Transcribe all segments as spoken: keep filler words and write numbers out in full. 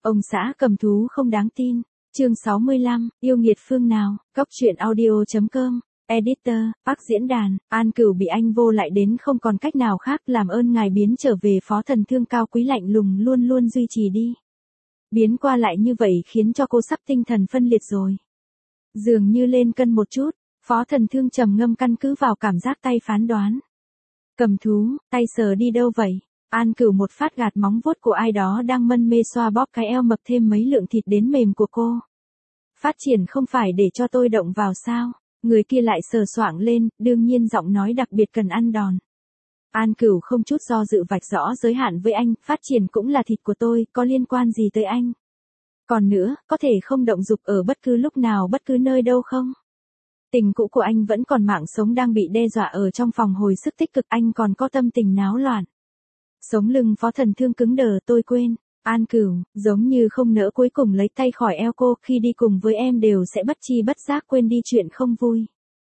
Ông xã cầm thú không đáng tin. Chương sáu mươi lăm, yêu nghiệt phương nào, Cóc truyện audio chấm com, Editor, Park diễn đàn, An Cửu bị anh vô lại đến không còn cách nào khác, làm ơn ngài biến trở về phó thần thương cao quý lạnh lùng luôn luôn duy trì đi. Biến qua lại như vậy khiến cho cô sắp tinh thần phân liệt rồi. Dường như lên cân một chút, phó thần thương trầm ngâm căn cứ vào cảm giác tay phán đoán. Cầm thú, tay sờ đi đâu vậy? An Cửu một phát gạt móng vuốt của ai đó đang mân mê xoa bóp cái eo mập thêm mấy lượng thịt đến mềm của cô. Phát triển không phải để cho tôi động vào sao? Người kia lại sờ soạng lên, đương nhiên giọng nói đặc biệt cần ăn đòn. An Cửu không chút do dự vạch rõ giới hạn với anh, phát triển cũng là thịt của tôi, có liên quan gì tới anh? Còn nữa, có thể không động dục ở bất cứ lúc nào bất cứ nơi đâu không? Tình cũ của anh vẫn còn, mạng sống đang bị đe dọa ở trong phòng hồi sức tích cực, anh còn có tâm tình náo loạn. Sống lưng phó thần thương cứng đờ, tôi quên. An Cửu, giống như không nỡ, cuối cùng lấy tay khỏi eo cô, khi đi cùng với em đều sẽ bất chi bất giác quên đi chuyện không vui.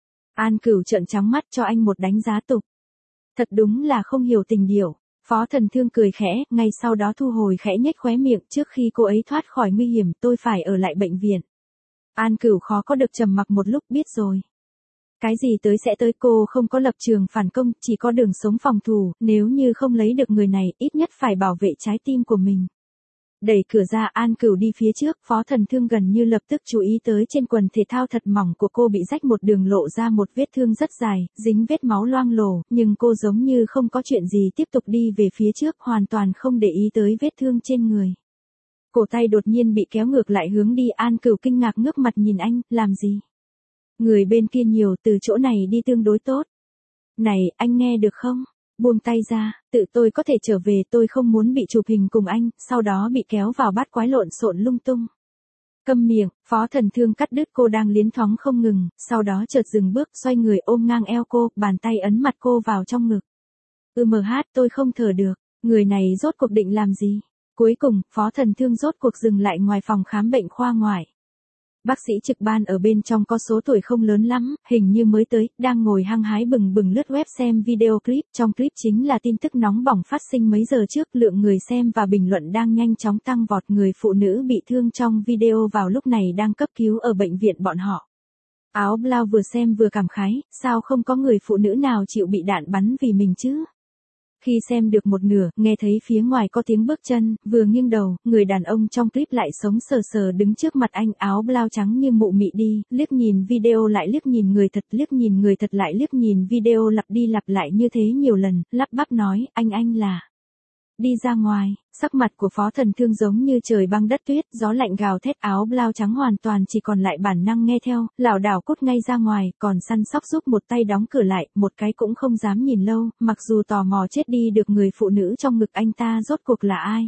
An Cửu trợn trắng mắt cho anh một đánh giá tục. Thật đúng là không hiểu tình điểu. Phó thần thương cười khẽ, ngay sau đó thu hồi khẽ nhếch khóe miệng, trước khi cô ấy thoát khỏi nguy hiểm tôi phải ở lại bệnh viện. An Cửu khó có được trầm mặc một lúc, biết rồi. Cái gì tới sẽ tới, cô không có lập trường phản công, chỉ có đường sống phòng thủ, nếu như không lấy được người này, ít nhất phải bảo vệ trái tim của mình. Đẩy cửa ra, An Cửu đi phía trước, phó thần thương gần như lập tức chú ý tới trên quần thể thao thật mỏng của cô bị rách một đường, lộ ra một vết thương rất dài, dính vết máu loang lổ, nhưng cô giống như không có chuyện gì, tiếp tục đi về phía trước, hoàn toàn không để ý tới vết thương trên người. Cổ tay đột nhiên bị kéo ngược lại hướng đi, An Cửu kinh ngạc ngước mặt nhìn anh, làm gì? Người bên kia nhiều, từ chỗ này đi tương đối tốt. Này, anh nghe được không? Buông tay ra, tự tôi có thể trở về, tôi không muốn bị chụp hình cùng anh, sau đó bị kéo vào bát quái lộn xộn lung tung. Câm miệng, phó thần thương cắt đứt cô đang liến thoáng không ngừng, sau đó chợt dừng bước, xoay người ôm ngang eo cô, bàn tay ấn mặt cô vào trong ngực. Ừ mờ hát, tôi không thở được, người này rốt cuộc định làm gì? Cuối cùng, phó thần thương rốt cuộc dừng lại ngoài phòng khám bệnh khoa ngoại. Bác sĩ trực ban ở bên trong có số tuổi không lớn lắm, hình như mới tới, đang ngồi hăng hái bừng bừng lướt web xem video clip, trong clip chính là tin tức nóng bỏng phát sinh mấy giờ trước, lượng người xem và bình luận đang nhanh chóng tăng vọt, người phụ nữ bị thương trong video vào lúc này đang cấp cứu ở bệnh viện bọn họ. Áo blau vừa xem vừa cảm khái, sao không có người phụ nữ nào chịu bị đạn bắn vì mình chứ? Khi xem được một nửa, nghe thấy phía ngoài có tiếng bước chân, vừa nghiêng đầu, người đàn ông trong clip lại sống sờ sờ đứng trước mặt anh, áo blau trắng như mụ mị đi, liếc nhìn video lại liếc nhìn người thật, liếc nhìn người thật lại liếc nhìn video, lặp đi lặp lại như thế nhiều lần, lắp bắp nói, anh anh là... Đi ra ngoài, sắc mặt của phó thần thương giống như trời băng đất tuyết, gió lạnh gào thét, áo blau trắng hoàn toàn chỉ còn lại bản năng nghe theo, lảo đảo cút ngay ra ngoài, còn săn sóc giúp một tay đóng cửa lại, một cái cũng không dám nhìn lâu, mặc dù tò mò chết đi được người phụ nữ trong ngực anh ta rốt cuộc là ai.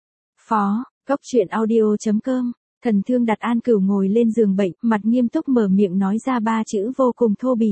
Phó, Cóc truyện audio chấm com, thần thương đặt An Cửu ngồi lên giường bệnh, mặt nghiêm túc mở miệng nói ra ba chữ vô cùng thô bỉ.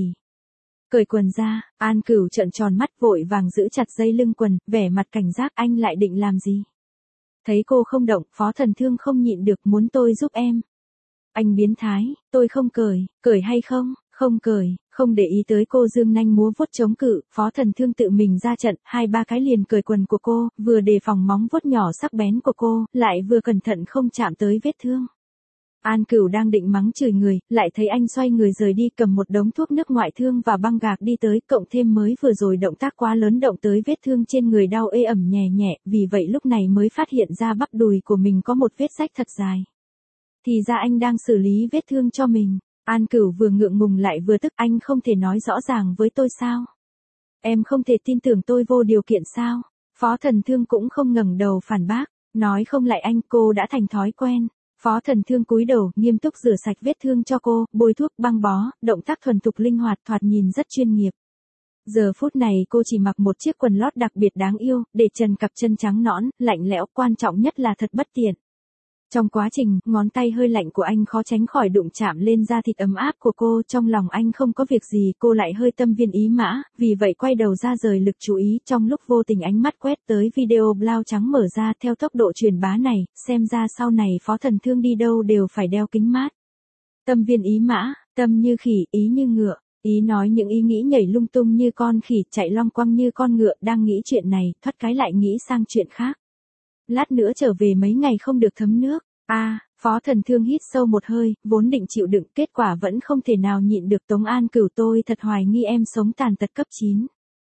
Cởi quần ra, An Cửu trợn tròn mắt vội vàng giữ chặt dây lưng quần, vẻ mặt cảnh giác, anh lại định làm gì? Thấy cô không động, phó thần thương không nhịn được, muốn tôi giúp em. Anh biến thái, tôi không cởi, cởi hay không, không cởi, không để ý tới cô dương nanh múa vuốt chống cự, phó thần thương tự mình ra trận, hai ba cái liền cởi quần của cô, vừa đề phòng móng vuốt nhỏ sắc bén của cô, lại vừa cẩn thận không chạm tới vết thương. An Cửu đang định mắng chửi người, lại thấy anh xoay người rời đi, cầm một đống thuốc nước ngoại thương và băng gạc đi tới, cộng thêm mới vừa rồi động tác quá lớn động tới vết thương trên người đau ê ẩm nhè nhẹ, vì vậy lúc này mới phát hiện ra bắp đùi của mình có một vết rách thật dài. Thì ra anh đang xử lý vết thương cho mình. An Cửu vừa ngượng ngùng lại vừa tức, anh không thể nói rõ ràng với tôi sao? Em không thể tin tưởng tôi vô điều kiện sao? Phó thần thương cũng không ngẩng đầu phản bác, nói không lại anh, cô đã thành thói quen. Phó thần thương cúi đầu, nghiêm túc rửa sạch vết thương cho cô, bôi thuốc, băng bó, động tác thuần thục linh hoạt, thoạt nhìn rất chuyên nghiệp. Giờ phút này cô chỉ mặc một chiếc quần lót đặc biệt đáng yêu, để trần cặp chân trắng nõn, lạnh lẽo, quan trọng nhất là thật bất tiện. Trong quá trình, ngón tay hơi lạnh của anh khó tránh khỏi đụng chạm lên da thịt ấm áp của cô, trong lòng anh không có việc gì, cô lại hơi tâm viên ý mã, vì vậy quay đầu ra rời lực chú ý, trong lúc vô tình ánh mắt quét tới video blau trắng mở ra theo tốc độ truyền bá này, xem ra sau này phó thần thương đi đâu đều phải đeo kính mát. Tâm viên ý mã, tâm như khỉ, ý như ngựa, ý nói những ý nghĩ nhảy lung tung như con khỉ, chạy long quăng như con ngựa, đang nghĩ chuyện này, thoát cái lại nghĩ sang chuyện khác. Lát nữa trở về mấy ngày không được thấm nước. A, à, Phó Thần Thương hít sâu một hơi, vốn định chịu đựng, kết quả vẫn không thể nào nhịn được. Tống An Cửu, tôi thật hoài nghi em sống tàn tật cấp chín.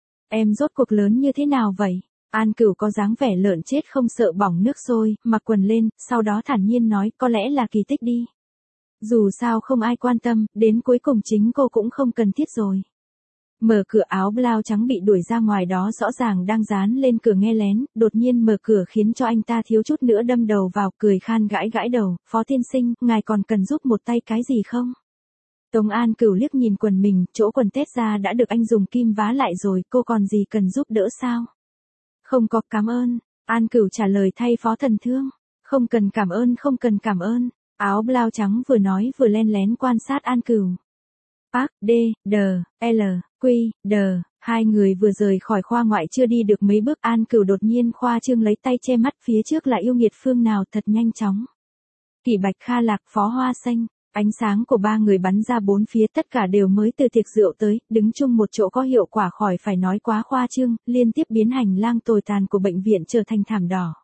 Em rốt cuộc lớn như thế nào vậy? An Cửu có dáng vẻ lợn chết không sợ bỏng nước sôi, mặc quần lên, sau đó thản nhiên nói, có lẽ là kỳ tích đi. Dù sao không ai quan tâm, đến cuối cùng chính cô cũng không cần thiết rồi. Mở cửa, áo blau trắng bị đuổi ra ngoài đó rõ ràng đang dán lên cửa nghe lén, đột nhiên mở cửa khiến cho anh ta thiếu chút nữa đâm đầu vào, cười khan gãi gãi đầu, Phó tiên sinh, ngài còn cần giúp một tay cái gì không? Tống An Cửu liếc nhìn quần mình, chỗ quần tết ra đã được anh dùng kim vá lại rồi, cô còn gì cần giúp đỡ sao? Không có, cảm ơn. An Cửu trả lời thay Phó Thần Thương. Không cần cảm ơn, không cần cảm ơn. Áo blau trắng vừa nói vừa len lén quan sát An Cửu. Park, D, D, L, Q, D, hai người vừa rời khỏi khoa ngoại chưa đi được mấy bước, An Cửu đột nhiên khoa trương lấy tay che mắt, phía trước là yêu nghiệt phương nào, thật nhanh chóng. Kỷ Bạch, Kha Lạc, Phó Hoa Xanh. Ánh sáng của ba người bắn ra bốn phía, tất cả đều mới từ tiệc rượu tới, đứng chung một chỗ có hiệu quả khỏi phải nói quá khoa trương, liên tiếp biến hành lang tồi tàn của bệnh viện trở thành thảm đỏ.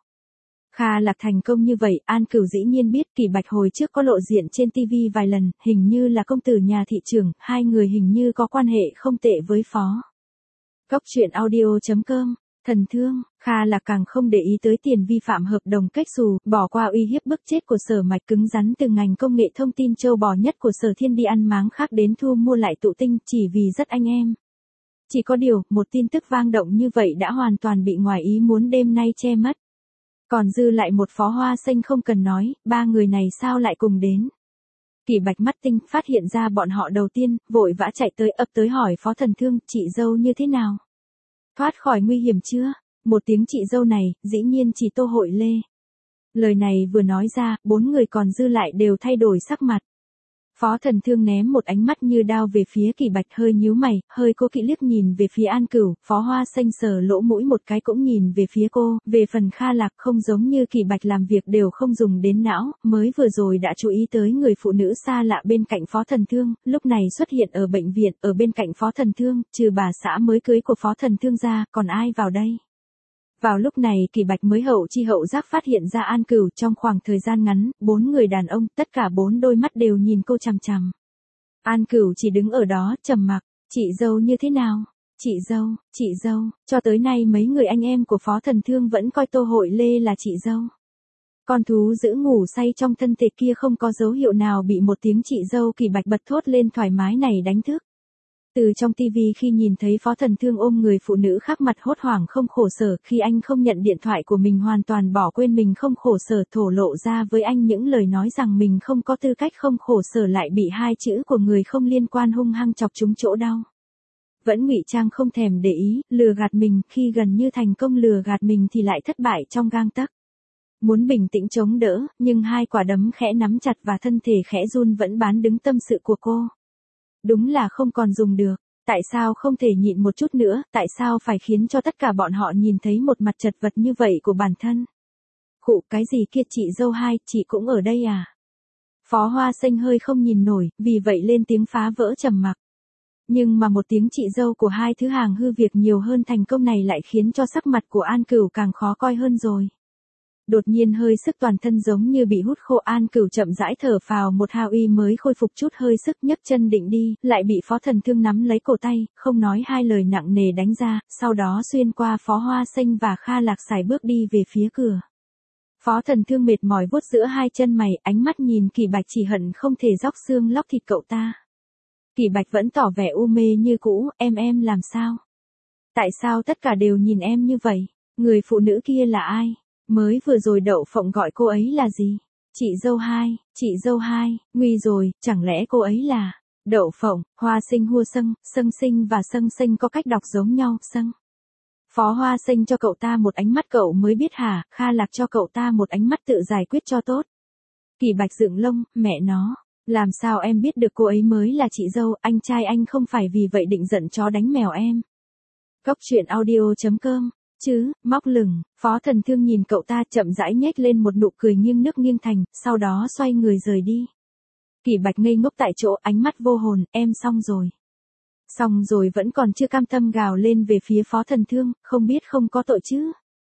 Kha Lạc thành công như vậy, An Cửu dĩ nhiên biết. Kỷ Bạch hồi trước có lộ diện trên ti vi vài lần, hình như là công tử nhà thị trưởng, hai người hình như có quan hệ không tệ với Phó. Góc truyện audio chấm com. Thần Thương, Kha Lạc càng không để ý tới tiền vi phạm hợp đồng cách xù, bỏ qua uy hiếp bức chết của Sở Mạch, cứng rắn từ ngành công nghệ thông tin châu bò nhất của Sở Thiên đi ăn máng khác đến thu mua lại Tụ Tinh, chỉ vì rất anh em. Chỉ có điều, một tin tức vang động như vậy đã hoàn toàn bị ngoài ý muốn đêm nay che mất. Còn dư lại một Phó Hoa Xanh không cần nói, ba người này sao lại cùng đến. Kỷ Bạch mắt tinh, phát hiện ra bọn họ đầu tiên, vội vã chạy tới, ập tới hỏi Phó Thần Thương, chị dâu như thế nào? Thoát khỏi nguy hiểm chưa? Một tiếng chị dâu này, dĩ nhiên chỉ Tô Hội Lê. Lời này vừa nói ra, bốn người còn dư lại đều thay đổi sắc mặt. Phó Thần Thương ném một ánh mắt như đao về phía Kỷ Bạch, hơi nhíu mày, hơi cố kỵ liếc nhìn về phía An Cửu. Phó Hoa Xanh sờ lỗ mũi một cái cũng nhìn về phía cô. Về phần Kha Lạc, không giống như Kỷ Bạch làm việc đều không dùng đến não, mới vừa rồi đã chú ý tới người phụ nữ xa lạ bên cạnh Phó Thần Thương, lúc này xuất hiện ở bệnh viện, ở bên cạnh Phó Thần Thương, trừ bà xã mới cưới của Phó Thần Thương ra, còn ai vào đây? Vào lúc này Kỷ Bạch mới hậu chi hậu giác phát hiện ra An Cửu. Trong khoảng thời gian ngắn, bốn người đàn ông, tất cả bốn đôi mắt đều nhìn cô chằm chằm. An Cửu chỉ đứng ở đó, trầm mặc. Chị dâu như thế nào? Chị dâu, chị dâu, cho tới nay mấy người anh em của Phó Thần Thương vẫn coi Tô Hội Lê là chị dâu. Con thú giữ ngủ say trong thân thể kia không có dấu hiệu nào bị một tiếng chị dâu Kỷ Bạch bật thốt lên thoải mái này đánh thức. Từ trong tivi khi nhìn thấy Phó Thần Thương ôm người phụ nữ khác mặt hốt hoảng không khổ sở, khi anh không nhận điện thoại của mình hoàn toàn bỏ quên mình không khổ sở, thổ lộ ra với anh những lời nói rằng mình không có tư cách không khổ sở, lại bị hai chữ của người không liên quan hung hăng chọc trúng chỗ đau. Vẫn ngụy trang không thèm để ý, lừa gạt mình, khi gần như thành công lừa gạt mình thì lại thất bại trong gang tấc. Muốn bình tĩnh chống đỡ, nhưng hai quả đấm khẽ nắm chặt và thân thể khẽ run vẫn bán đứng tâm sự của cô. Đúng là không còn dùng được, tại sao không thể nhịn một chút nữa, tại sao phải khiến cho tất cả bọn họ nhìn thấy một mặt chật vật như vậy của bản thân? Khụ, cái gì kia chị dâu hai, chị cũng ở đây à? Phó Hoa Xanh hơi không nhìn nổi, vì vậy lên tiếng phá vỡ trầm mặc. Nhưng mà một tiếng chị dâu của hai thứ hàng hư việc nhiều hơn thành công này lại khiến cho sắc mặt của An Cửu càng khó coi hơn rồi. Đột nhiên hơi sức toàn thân giống như bị hút khô, An Cửu chậm rãi thở phào một hào y mới khôi phục chút hơi sức, nhấc chân định đi, lại bị Phó Thần Thương nắm lấy cổ tay, không nói hai lời nặng nề đánh ra, sau đó xuyên qua Phó Hoa Xanh và Kha Lạc sải bước đi về phía cửa. Phó Thần Thương mệt mỏi vuốt giữa hai chân mày, ánh mắt nhìn Kỷ Bạch chỉ hận không thể róc xương lóc thịt cậu ta. Kỷ Bạch vẫn tỏ vẻ u mê như cũ, em em làm sao? Tại sao tất cả đều nhìn em như vậy? Người phụ nữ kia là ai? Mới vừa rồi Đậu Phộng gọi cô ấy là gì? Chị dâu hai, chị dâu hai, nguy rồi, chẳng lẽ cô ấy là Đậu Phộng? Hoa Sinh Hua Sâng, Sâng Sinh và Sâng Sinh có cách đọc giống nhau, Sâng. Phó Hoa Sinh cho cậu ta một ánh mắt cậu mới biết hả, Kha Lạc cho cậu ta một ánh mắt tự giải quyết cho tốt. Kỷ Bạch dựng lông, mẹ nó, làm sao em biết được cô ấy mới là chị dâu, anh trai anh không phải vì vậy định giận chó đánh mèo em. Góc truyện audio chấm com. Chứ, móc lửng, Phó Thần Thương nhìn cậu ta chậm rãi nhếch lên một nụ cười nghiêng nước nghiêng thành, sau đó xoay người rời đi. Kỷ Bạch ngây ngốc tại chỗ, ánh mắt vô hồn, em xong rồi. Xong rồi vẫn còn chưa cam tâm gào lên về phía Phó Thần Thương, không biết không có tội chứ.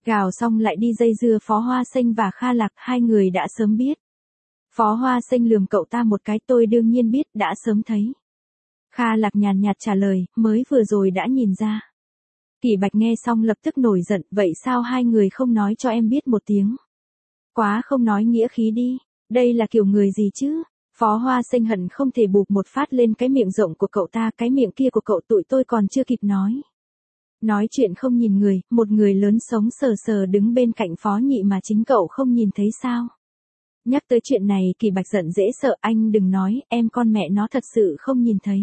Gào xong lại đi dây dưa Phó Hoa Xanh và Kha Lạc, hai người đã sớm biết. Phó Hoa Xanh lườm cậu ta một cái, tôi đương nhiên biết, đã sớm thấy. Kha Lạc nhàn nhạt trả lời, mới vừa rồi đã nhìn ra. Kỷ Bạch nghe xong lập tức nổi giận, vậy sao hai người không nói cho em biết một tiếng? Quá không nói nghĩa khí đi, đây là kiểu người gì chứ? Phó Hoa Xanh hận không thể bụp một phát lên cái miệng rộng của cậu ta, cái miệng kia của cậu tụi tôi còn chưa kịp nói. Nói chuyện không nhìn người, một người lớn sống sờ sờ đứng bên cạnh Phó Nhị mà chính cậu không nhìn thấy sao? Nhắc tới chuyện này Kỷ Bạch giận dễ sợ, anh đừng nói, em con mẹ nó thật sự không nhìn thấy.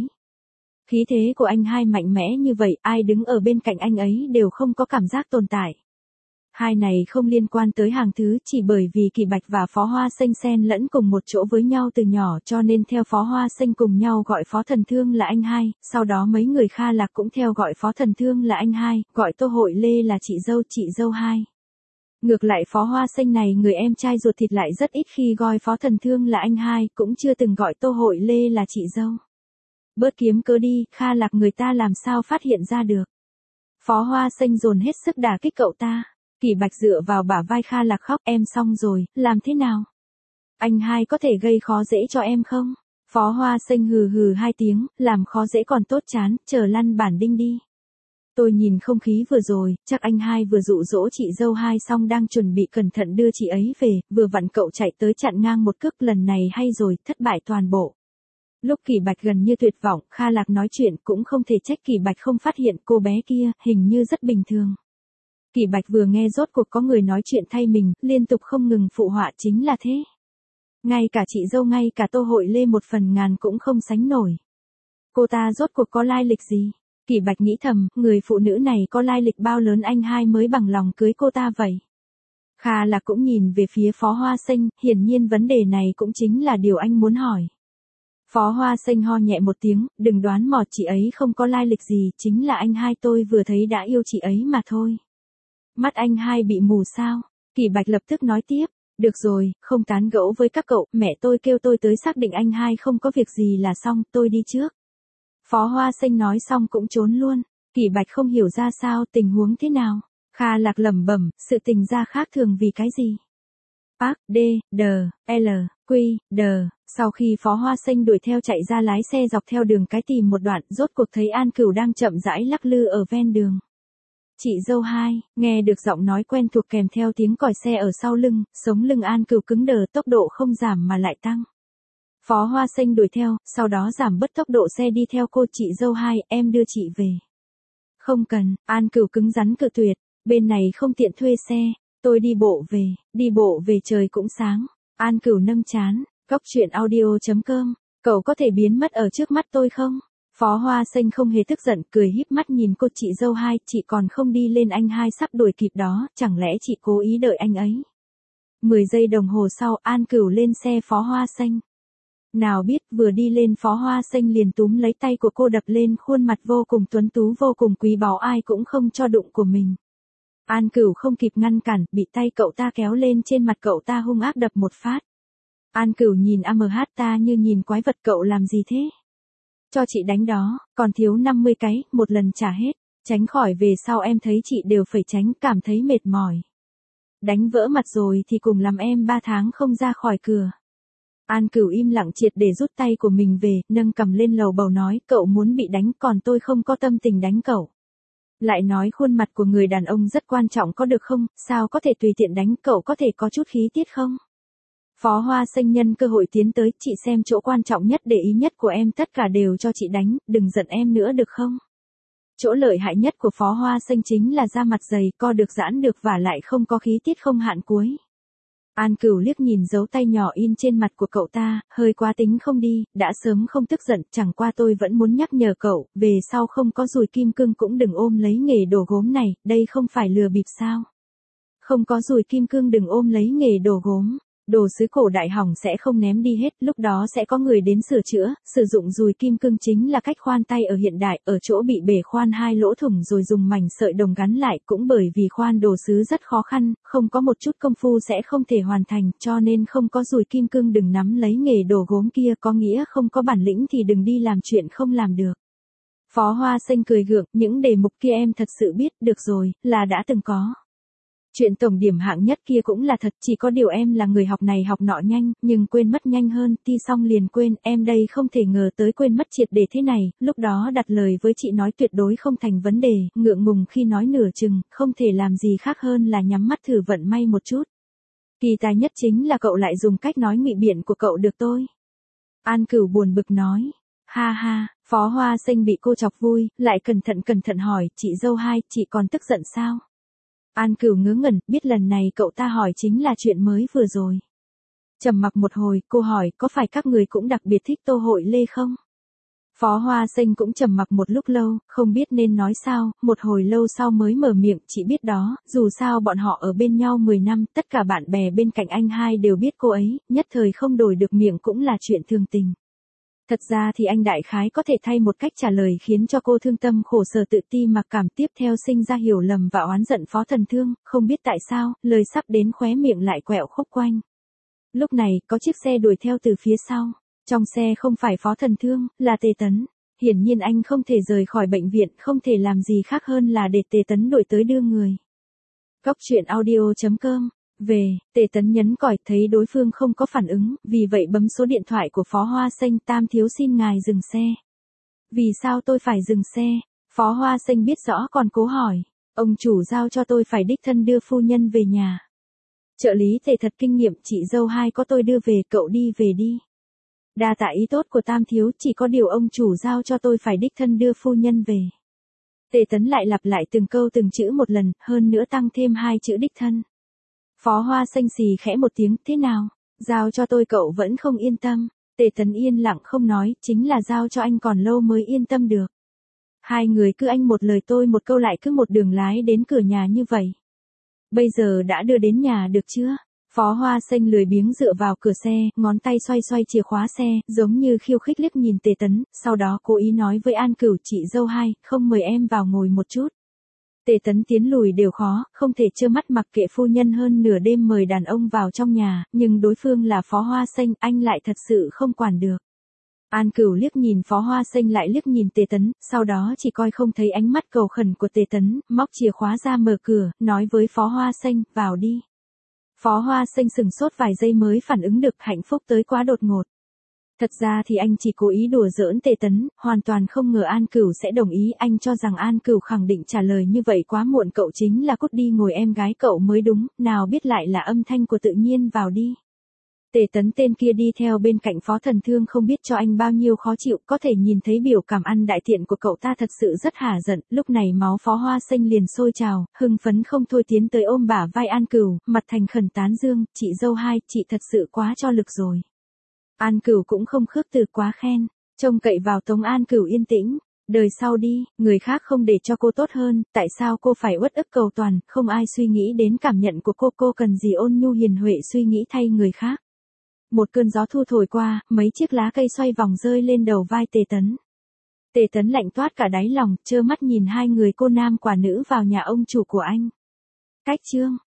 Khí thế của anh hai mạnh mẽ như vậy, ai đứng ở bên cạnh anh ấy đều không có cảm giác tồn tại. Hai này không liên quan tới hàng thứ, chỉ bởi vì Kỷ Bạch và Phó Hoa Xanh xen lẫn cùng một chỗ với nhau từ nhỏ cho nên theo Phó Hoa Xanh cùng nhau gọi Phó Thần Thương là anh hai, sau đó mấy người Kha Lạc cũng theo gọi Phó Thần Thương là anh hai, gọi Tô Hội Lê là chị dâu chị dâu hai. Ngược lại Phó Hoa Xanh này người em trai ruột thịt lại rất ít khi gọi Phó Thần Thương là anh hai, cũng chưa từng gọi Tô Hội Lê là chị dâu. Bớt kiếm cớ đi, Kha Lạc người ta làm sao phát hiện ra được. Phó Hoa Xanh dồn hết sức đả kích cậu ta. Kỷ Bạch dựa vào bả vai Kha Lạc khóc, em xong rồi, làm thế nào? Anh hai có thể gây khó dễ cho em không? Phó Hoa Xanh hừ hừ hai tiếng, làm khó dễ còn tốt chán, chờ lăn bản đinh đi. Tôi nhìn không khí vừa rồi, chắc anh hai vừa dụ dỗ chị dâu hai xong đang chuẩn bị cẩn thận đưa chị ấy về, vừa vặn cậu chạy tới chặn ngang một cước, lần này hay rồi, thất bại toàn bộ. Lúc Kỷ Bạch gần như tuyệt vọng, Kha Lạc nói chuyện cũng không thể trách Kỷ Bạch không phát hiện cô bé kia, hình như rất bình thường. Kỷ Bạch vừa nghe rốt cuộc có người nói chuyện thay mình, liên tục không ngừng phụ họa, chính là thế. Ngay cả chị dâu ngay cả Tô Hội Lê một phần ngàn cũng không sánh nổi. Cô ta rốt cuộc có lai lịch gì? Kỷ Bạch nghĩ thầm, người phụ nữ này có lai lịch bao lớn anh hai mới bằng lòng cưới cô ta vậy? Kha Lạc cũng nhìn về phía Phó Hoa Xanh, hiển nhiên vấn đề này cũng chính là điều anh muốn hỏi. Phó Hoa Xanh ho nhẹ một tiếng, đừng đoán mò, chị ấy không có lai lịch gì, chính là anh hai tôi vừa thấy đã yêu chị ấy mà thôi. Mắt anh hai bị mù sao? Kỷ Bạch lập tức nói tiếp, được rồi, không tán gẫu với các cậu, mẹ tôi kêu tôi tới xác định anh hai không có việc gì là xong, tôi đi trước. Phó Hoa Xanh nói xong cũng trốn luôn. Kỷ Bạch không hiểu ra sao, tình huống thế nào? Kha Lạc lẩm bẩm, sự tình ra khác thường vì cái gì? Park, D, D, L, Q, D. Sau khi Phó Hoa Xanh đuổi theo chạy ra lái xe dọc theo đường cái tìm một đoạn, rốt cuộc thấy An Cửu đang chậm rãi lắc lư ở ven đường. Chị dâu hai, nghe được giọng nói quen thuộc kèm theo tiếng còi xe ở sau lưng, sống lưng An Cửu cứng đờ, tốc độ không giảm mà lại tăng. Phó Hoa Xanh đuổi theo, sau đó giảm bớt tốc độ xe đi theo cô, chị dâu hai, em đưa chị về. Không cần, An Cửu cứng rắn cự tuyệt, bên này không tiện thuê xe, tôi đi bộ về, đi bộ về trời cũng sáng. An Cửu nâng trán, Cóc truyện audio chấm com, cậu có thể biến mất ở trước mắt tôi không? Phó Hoa Xanh không hề tức giận, cười híp mắt nhìn cô, chị dâu hai, chị còn không đi lên, anh hai sắp đuổi kịp đó, chẳng lẽ chị cố ý đợi anh ấy? mười giây đồng hồ sau, An Cửu lên xe Phó Hoa Xanh. Nào biết vừa đi lên Phó Hoa Xanh liền túm lấy tay của cô đập lên khuôn mặt vô cùng tuấn tú vô cùng quý báu ai cũng không cho đụng của mình. An Cửu không kịp ngăn cản, bị tay cậu ta kéo lên trên mặt cậu ta hung ác đập một phát. An Cửu nhìn a em hát ta như nhìn quái vật, cậu làm gì thế? Cho chị đánh đó, còn thiếu năm mươi cái, một lần trả hết. Tránh khỏi về sau em thấy chị đều phải tránh, cảm thấy mệt mỏi. Đánh vỡ mặt rồi thì cùng làm em ba tháng không ra khỏi cửa. An Cửu im lặng triệt để rút tay của mình về, nâng cầm lên lầu bầu nói, cậu muốn bị đánh còn tôi không có tâm tình đánh cậu. Lại nói khuôn mặt của người đàn ông rất quan trọng có được không, sao có thể tùy tiện đánh, cậu có thể có chút khí tiết không? Phó Hoa Xanh nhân cơ hội tiến tới, chị xem chỗ quan trọng nhất để ý nhất của em tất cả đều cho chị đánh, đừng giận em nữa được không? Chỗ lợi hại nhất của Phó Hoa Xanh chính là da mặt dày, co được giãn được và lại không có khí tiết không hạn cuối. An Cửu liếc nhìn dấu tay nhỏ in trên mặt của cậu ta, hơi quá tính không đi, đã sớm không tức giận, chẳng qua tôi vẫn muốn nhắc nhở cậu, về sau không có dùi kim cương cũng đừng ôm lấy nghề đồ gốm này, đây không phải lừa bịp sao? Không có dùi kim cương đừng ôm lấy nghề đồ gốm. Đồ sứ cổ đại hỏng sẽ không ném đi hết, lúc đó sẽ có người đến sửa chữa, sử dụng dùi kim cương chính là cách khoan tay ở hiện đại, ở chỗ bị bể khoan hai lỗ thủng rồi dùng mảnh sợi đồng gắn lại, cũng bởi vì khoan đồ sứ rất khó khăn, không có một chút công phu sẽ không thể hoàn thành, cho nên không có dùi kim cương đừng nắm lấy nghề đồ gốm kia, có nghĩa không có bản lĩnh thì đừng đi làm chuyện không làm được. Phó Hoa Xanh cười gượng, những đề mục kia em thật sự biết, được rồi, là đã từng có. Chuyện tổng điểm hạng nhất kia cũng là thật, chỉ có điều em là người học này học nọ nhanh, nhưng quên mất nhanh hơn, thi xong liền quên, em đây không thể ngờ tới quên mất triệt để thế này, lúc đó đặt lời với chị nói tuyệt đối không thành vấn đề, ngượng ngùng khi nói nửa chừng, không thể làm gì khác hơn là nhắm mắt thử vận may một chút. Kỳ tài nhất chính là cậu lại dùng cách nói ngụy biện của cậu được tôi. An Cửu buồn bực nói. Ha ha, Phó Hoa Sinh bị cô chọc vui, lại cẩn thận cẩn thận hỏi, chị dâu hai, chị còn tức giận sao? An Cửu ngớ ngẩn, biết lần này cậu ta hỏi chính là chuyện mới vừa rồi. Trầm mặc một hồi, cô hỏi, có phải các người cũng đặc biệt thích Tô Hội Lê không? Phó Hoa Sinh cũng trầm mặc một lúc lâu, không biết nên nói sao, một hồi lâu sau mới mở miệng, chị biết đó, dù sao bọn họ ở bên nhau mười năm, tất cả bạn bè bên cạnh anh hai đều biết cô ấy, nhất thời không đổi được miệng cũng là chuyện thường tình. Thật ra thì anh đại khái có thể thay một cách trả lời khiến cho cô thương tâm khổ sở tự ti mặc cảm, tiếp theo sinh ra hiểu lầm và oán giận Phó Thần Thương, không biết tại sao, lời sắp đến khóe miệng lại quẹo khúc quanh. Lúc này, có chiếc xe đuổi theo từ phía sau. Trong xe không phải Phó Thần Thương, là Tề Tấn. Hiển nhiên anh không thể rời khỏi bệnh viện, không thể làm gì khác hơn là để Tề Tấn đuổi tới đưa người. Cóc truyện audio chấm com. Về, Tề Tấn nhấn còi, thấy đối phương không có phản ứng, vì vậy bấm số điện thoại của Phó Hoa Sinh, Tam thiếu xin ngài dừng xe. Vì sao tôi phải dừng xe? Phó Hoa Sinh biết rõ còn cố hỏi. Ông chủ giao cho tôi phải đích thân đưa phu nhân về nhà. Trợ lý Tề thật kinh nghiệm, chị dâu hai có tôi đưa về, cậu đi về đi. Đa tạ ý tốt của Tam thiếu, chỉ có điều ông chủ giao cho tôi phải đích thân đưa phu nhân về. Tề Tấn lại lặp lại từng câu từng chữ một lần, hơn nữa tăng thêm hai chữ đích thân. Phó Hoa Sinh xì khẽ một tiếng, thế nào? Giao cho tôi cậu vẫn không yên tâm. Tề Tấn yên lặng không nói, chính là giao cho anh còn lâu mới yên tâm được. Hai người cứ anh một lời tôi một câu lại cứ một đường lái đến cửa nhà như vậy. Bây giờ đã đưa đến nhà được chưa? Phó Hoa Sinh lười biếng dựa vào cửa xe, ngón tay xoay xoay chìa khóa xe, giống như khiêu khích liếc nhìn Tề Tấn, sau đó cố ý nói với An Cửu, chị dâu hai, không mời em vào ngồi một chút. Tề Tấn tiến lùi đều khó, không thể trơ mắt mặc kệ phu nhân hơn nửa đêm mời đàn ông vào trong nhà, nhưng đối phương là Phó Hoa Sinh, anh lại thật sự không quản được. An Cửu liếc nhìn Phó Hoa Sinh lại liếc nhìn Tề Tấn, sau đó chỉ coi không thấy ánh mắt cầu khẩn của Tề Tấn, móc chìa khóa ra mở cửa, nói với Phó Hoa Sinh, vào đi. Phó Hoa Sinh sừng sốt vài giây mới phản ứng được, hạnh phúc tới quá đột ngột. Thật ra thì anh chỉ cố ý đùa giỡn Tề Tấn, hoàn toàn không ngờ An Cửu sẽ đồng ý, anh cho rằng An Cửu khẳng định trả lời như vậy quá muộn, cậu chính là cút đi ngồi em gái cậu mới đúng, nào biết lại là âm thanh của tự nhiên, vào đi. Tề Tấn tên kia đi theo bên cạnh Phó Thần Thương không biết cho anh bao nhiêu khó chịu, có thể nhìn thấy biểu cảm ăn đại thiện của cậu ta thật sự rất hả giận, lúc này máu Phó Hoa Sinh liền sôi trào, hưng phấn không thôi tiến tới ôm bả vai An Cửu, mặt thành khẩn tán dương, chị dâu hai, chị thật sự quá cho lực rồi. An Cửu cũng không khước từ quá khen, trông cậy vào Tống An Cửu yên tĩnh, đời sau đi, người khác không để cho cô tốt hơn, tại sao cô phải uất ức cầu toàn, không ai suy nghĩ đến cảm nhận của cô, cô cần gì ôn nhu hiền huệ suy nghĩ thay người khác. Một cơn gió thu thổi qua, mấy chiếc lá cây xoay vòng rơi lên đầu vai Tề Tấn. Tề Tấn lạnh toát cả đáy lòng, trơ mắt nhìn hai người cô nam quả nữ vào nhà ông chủ của anh. Cách chương